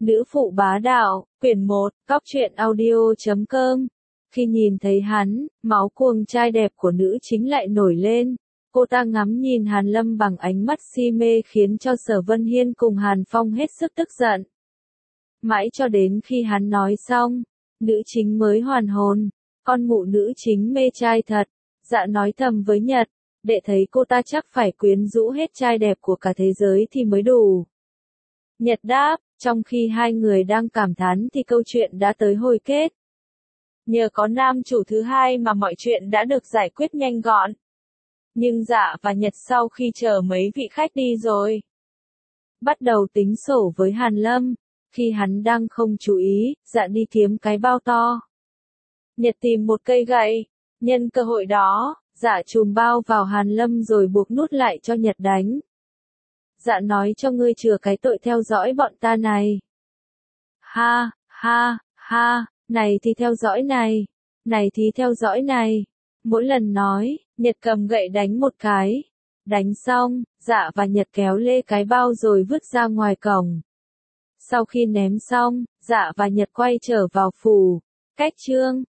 Nữ phụ bá đạo, quyển 1, cóc truyện audio.com. Khi nhìn thấy hắn, máu cuồng trai đẹp của nữ chính lại nổi lên. Cô ta ngắm nhìn Hàn Lâm bằng ánh mắt si mê khiến cho Sở Vân Hiên cùng Hàn Phong hết sức tức giận. Mãi cho đến khi hắn nói xong, nữ chính mới hoàn hồn. Con mụ nữ chính mê trai thật. Dạ nói thầm với Nhật, đệ thấy cô ta chắc phải quyến rũ hết trai đẹp của cả thế giới thì mới đủ. Nhật đáp, trong khi hai người đang cảm thán thì câu chuyện đã tới hồi kết. Nhờ có nam chủ thứ hai mà mọi chuyện đã được giải quyết nhanh gọn. Nhưng Dạ và Nhật sau khi chờ mấy vị khách đi rồi, bắt đầu tính sổ với Hàn Lâm. Khi hắn đang không chú ý, Dạ đi kiếm cái bao to. Nhật tìm một cây gậy. Nhân cơ hội đó, Dạ chùm bao vào Hàn Lâm rồi buộc nút lại cho Nhật đánh. Dạ nói cho ngươi chừa cái tội theo dõi bọn ta này. Ha, ha, ha, này thì theo dõi này, này thì theo dõi này. Mỗi lần nói, Nhật cầm gậy đánh một cái. Đánh xong, Dạ và Nhật kéo lê cái bao rồi vứt ra ngoài cổng. Sau khi ném xong, Dạ và Nhật quay trở vào phủ. Cách chương